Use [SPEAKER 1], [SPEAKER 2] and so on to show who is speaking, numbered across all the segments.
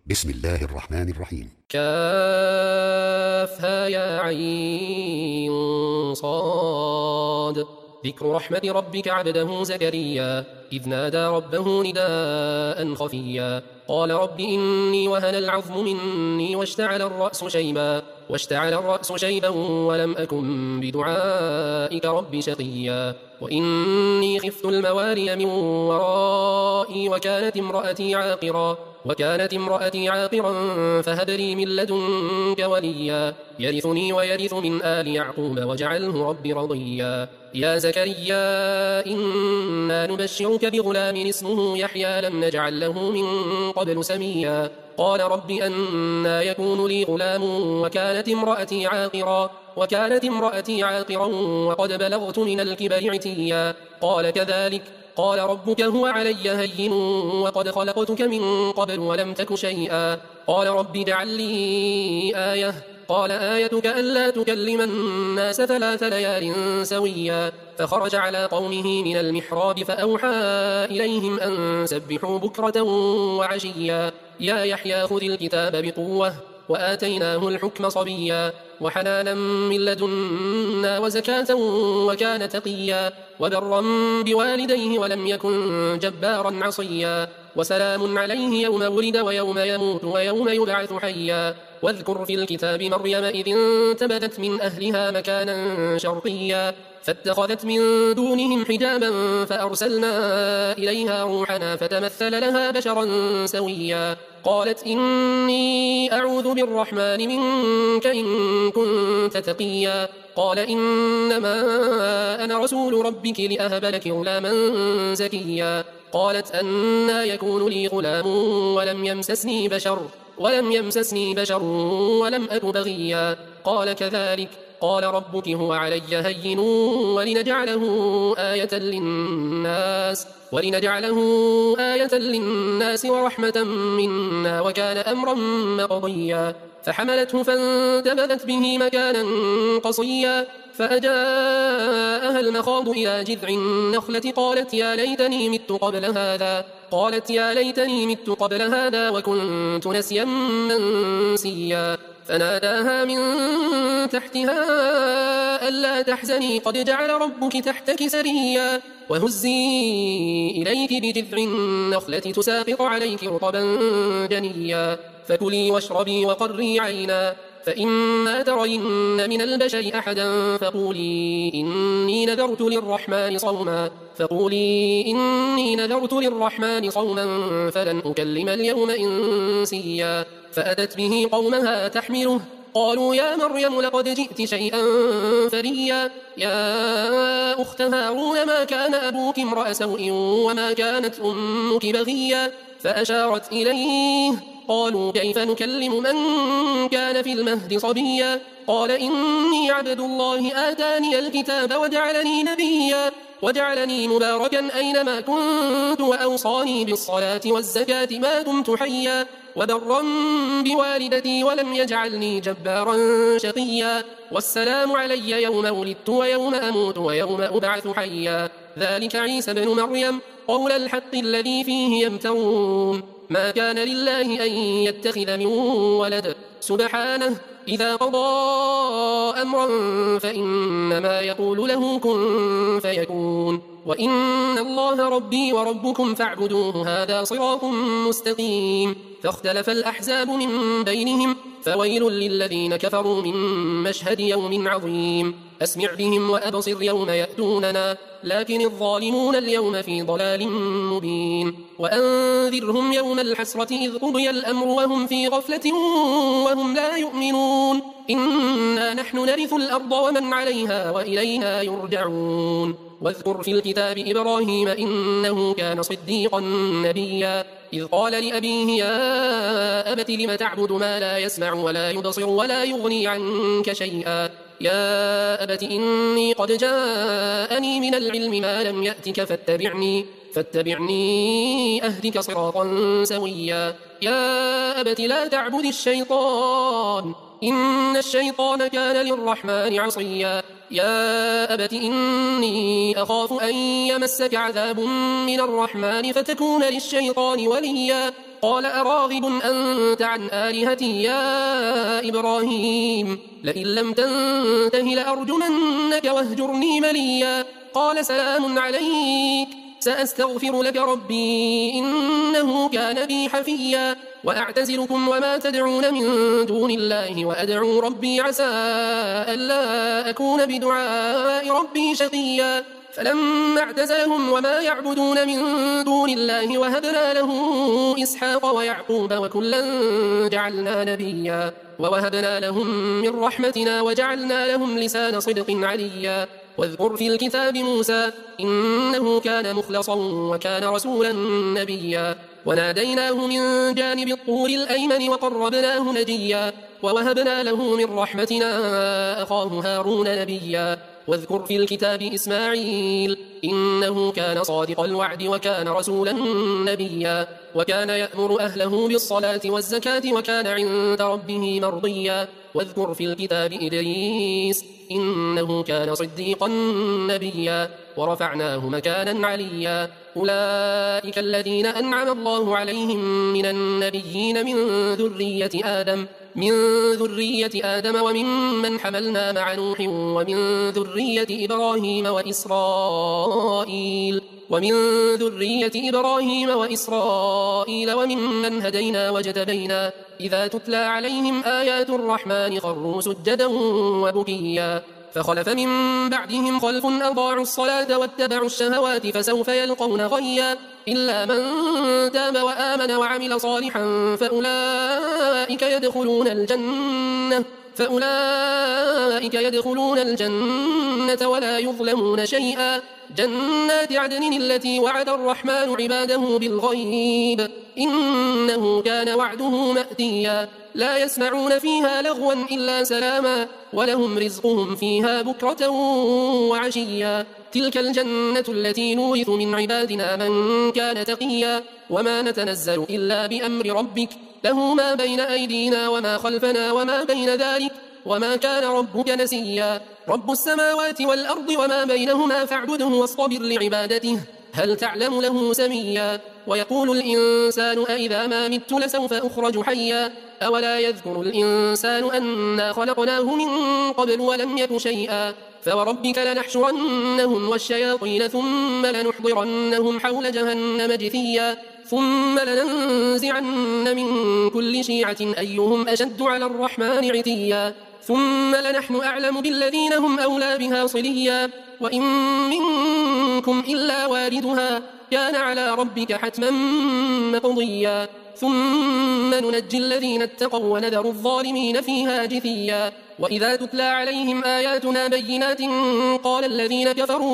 [SPEAKER 1] بسم الله الرحمن الرحيم.
[SPEAKER 2] كافها يا عين صاد. ذكر رحمة ربك عبده زكريا إذ نادى ربه نداء خفيا قال رب إني وهن العظم مني واشتعل الرأس شيبا ولم أكن بدعائك رب شقيا وإني خفت الموالي من ورائي وكانت امرأتي عاقرا فهب لي من لدنك وليا يرثني ويرث من آل يعقوب واجعله رب رضيا يا زكريا إنا نبشرك بغلام اسمه يحيى لم نجعل له من قبل سميا قال رب أنى يكون لي غلام وكانت امرأتي عاقرا وقد بلغت من الكبر عتيا قال كذلك قال ربك هو علي هين وقد خلقتك من قبل ولم تك شيئا قال رب اجعل لي آية قال آيتك ألا تكلم الناس 3 ليال سويا فخرج على قومه من المحراب فأوحى إليهم أن سبحوا بكرة وعشيا يا يحيى خذ الكتاب بقوة وآتيناه الحكم صبيا وحنانا من لدنا وزكاة وكان تقيا وبرا بوالديه ولم يكن جبارا عصيا وسلام عليه يوم ولد ويوم يموت ويوم يبعث حيا واذكر في الكتاب مريم إذ انتبذت من أهلها مكانا شرقيا فاتخذت من دونهم حجابا فأرسلنا إليها روحنا فتمثل لها بشرا سويا قالت إني أعوذ بالرحمن منك إن كنت تقيا قال إنما أنا رسول ربك لأهب لك غلاما زكيا قالت أنى يكون لي غلام ولم يمسسني بشر ولم أك بغيا قال كذلك قال ربك هو علي هين ولنجعله آية للناس ورحمة منا وكان أمرا مقضيا فحملته فانتبذت به مكانا قصيا فأجاءها المخاض إلى جذع النخلة قالت يا ليتني مت قبل هذا وكنت نسيا منسيا فناداها من تحتها ألا تحزني قد جعل ربك تحتك سريا وهزي إليك بجذع النخلة تساقط عليك رطبا جنيا فكلي واشربي وقري عينا فإما ترين من البشر أحدا فقولي إني نذرت للرحمن صوما فلن أكلم اليوم إنسيا فأتت به قومها تحمله قالوا يا مريم لقد جئت شيئا فريا يا أخت هارون ما كان أبوك امرأ سوء وما كانت أمك بغيا فأشارت إليه قالوا كيف نكلم من كان في المهد صبيا قال إني عبد الله آتاني الكتاب وجعلني نبيا وجعلني مباركا أينما كنت وأوصاني بالصلاة والزكاة ما دمت حيا وبرا بوالدتي ولم يجعلني جبارا شقيا والسلام علي يوم ولدت ويوم أموت ويوم أبعث حيا ذلك عيسى بن مريم قول الحق الذي فيه يمترون ما كان لله أن يتخذ من ولد سبحانه إذا قضى أمرا فإنما يقول له كن فيكون وإن الله ربي وربكم فاعبدوه هذا صراط مستقيم فاختلف الأحزاب من بينهم فويل للذين كفروا من مشهد يوم عظيم أسمع بهم وأبصر يوم يأتوننا لكن الظالمون اليوم في ضلال مبين وأنذرهم يوم الحسرة إذ قضي الأمر وهم في غفلة وهم لا يؤمنون إنا نحن نرث الأرض ومن عليها وإلينا يرجعون واذكر في الكتاب إبراهيم إنه كان صديقا نبيا إذ قال لأبيه يا أبت لم تعبد ما لا يسمع ولا يبصر ولا يغني عنك شيئا يا أبت إني قد جاءني من العلم ما لم يأتك فاتبعني أهدك صراطا سويا يا أبت لا تعبد الشيطان إن الشيطان كان للرحمن عصيا يا أبت إني أخاف أن يمسك عذاب من الرحمن فتكون للشيطان وليا قال أراغب أنت عن آلهتي يا إبراهيم لئن لم تنته لأرجمنك واهجرني مليا قال سلام عليك سأستغفر لك ربي إنه كان بي حفيا وأعتزلكم وما تدعون من دون الله وأدعو ربي عسى ألا أكون بدعاء ربي شقيا فلما اعتزلهم وما يعبدون من دون الله وهبنا له إسحاق ويعقوب وكلا جعلنا نبيا ووهبنا لهم من رحمتنا وجعلنا لهم لسان صدق عليا واذكر في الكتاب موسى إنه كان مخلصا وكان رسولا نبيا وناديناه من جانب الطور الأيمن وقربناه نجيا ووهبنا له من رحمتنا أخاه هارون نبيا واذكر في الكتاب إسماعيل إنه كان صادق الوعد وكان رسولا نبيا وكان يأمر أهله بالصلاة والزكاة وكان عند ربه مرضيا واذكر في الكتاب إدريس إنه كان صديقا نبيا ورفعناه مكانا عليا أولئك الذين أنعم الله عليهم من النبيين من ذرية آدم وممن حملنا مع نوح ومن ذرية إبراهيم وإسرائيل وممن هدينا واجتبينا إذا تتلى عليهم آيات الرحمن خروا سجدا وبكيا فخلف من بعدهم خلف أضاعوا الصلاة واتبعوا الشهوات فسوف يلقون غيا إلا من تاب وآمن وعمل صالحا فأولئك يدخلون الجنة ولا يظلمون شيئا جنات عدن التي وعد الرحمن عباده بالغيب إنه كان وعده مأتيا لا يسمعون فيها لغوا إلا سلاما ولهم رزقهم فيها بكرة وعشيا تلك الجنة التي نورث من عبادنا من كان تقيا وما نتنزل إلا بأمر ربك له ما بين أيدينا وما خلفنا وما بين ذلك وما كان ربك نسيا رب السماوات والأرض وما بينهما فاعبده واصطبر لعبادته هل تعلم له سميا ويقول الإنسان أإذا ما مت لسوف أخرج حيا أولا يذكر الإنسان أنا خلقناه من قبل ولم يك شيئا فوربك لنحشرنهم والشياطين ثم لنحضرنهم حول جهنم جثيا ثم لننزعن من كل شيعة أيهم أشد على الرحمن عتيا ثم لنحن أعلم بالذين هم أولى بها صليا وإن منكم إلا واردها كان على ربك حتما مقضيا ثم ننجي الذين اتقوا ونذر الظالمين فيها جثيا وإذا تتلى عليهم آياتنا بينات قال الذين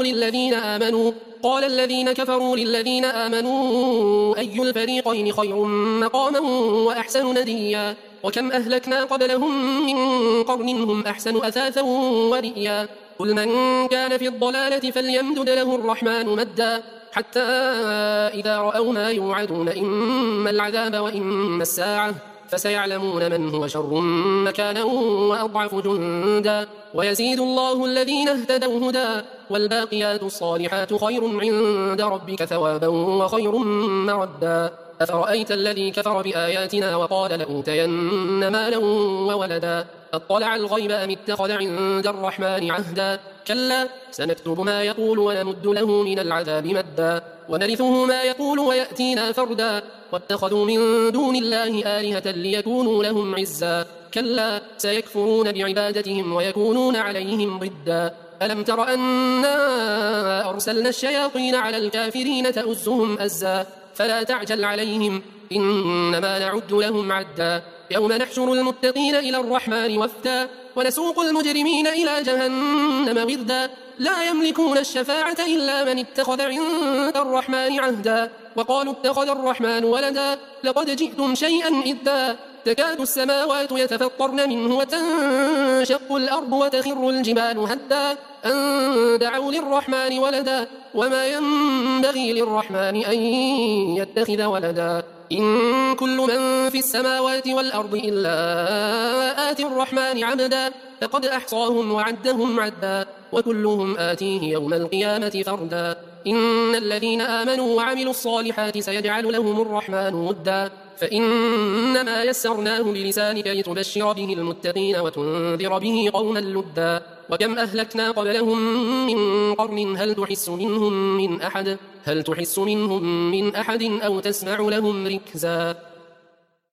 [SPEAKER 2] كفروا للذين آمنوا أي الفريقين خير مقاما وأحسن نديا وكم أهلكنا قبلهم من قرن هم أحسن أثاثا ورئيا قل من كان في الضلالة فليمدد له الرحمن مدا حتى إذا رأوا ما يوعدون إما العذاب وإما الساعة فسيعلمون من هو شر مكانا وأضعف جندا ويزيد الله الذين اهتدوا هدى والباقيات الصالحات خير عند ربك ثوابا وخير مردا أفرأيت الذي كفر بآياتنا وقال لأوتين مالا وولدا أطلع الغيب أم اتخذ عند الرحمن عهدا كلا سنكتب ما يقول ونمد له من العذاب مدا ونرثه ما يقول ويأتينا فردا واتخذوا من دون الله آلهة ليكونوا لهم عزا كلا سيكفرون بعبادتهم ويكونون عليهم ضدا ألم تر أنا أرسلنا الشياطين على الكافرين تؤزهم أزا فلا تعجل عليهم إنما نعد لهم عدا يوم نحشر المتقين إلى الرحمن وفدا ونسوق المجرمين إلى جهنم وردا لا يملكون الشفاعة إلا من اتخذ عند الرحمن عهدا وقالوا اتخذ الرحمن ولدا لقد جئتم شيئا إدا تكاد السماوات يتفطرن منه وتنشق الأرض وتخر الجبال هدا أن دعوا للرحمن ولدا وما ينبغي للرحمن أن يتخذ ولدا إن كل من في السماوات والأرض إلا آتي الرحمن عبدا لقد أحصاهم وعدهم عدا وكلهم آتيه يوم القيامة فردا إن الذين آمنوا وعملوا الصالحات سيجعل لهم الرحمن ودا فإنما يسرناه بلسانك لتبشر به المتقين وتنذر به قوما لدا وكم أهلكنا قبلهم من قرن هل تحس منهم من أحد أو تسمع لهم ركزا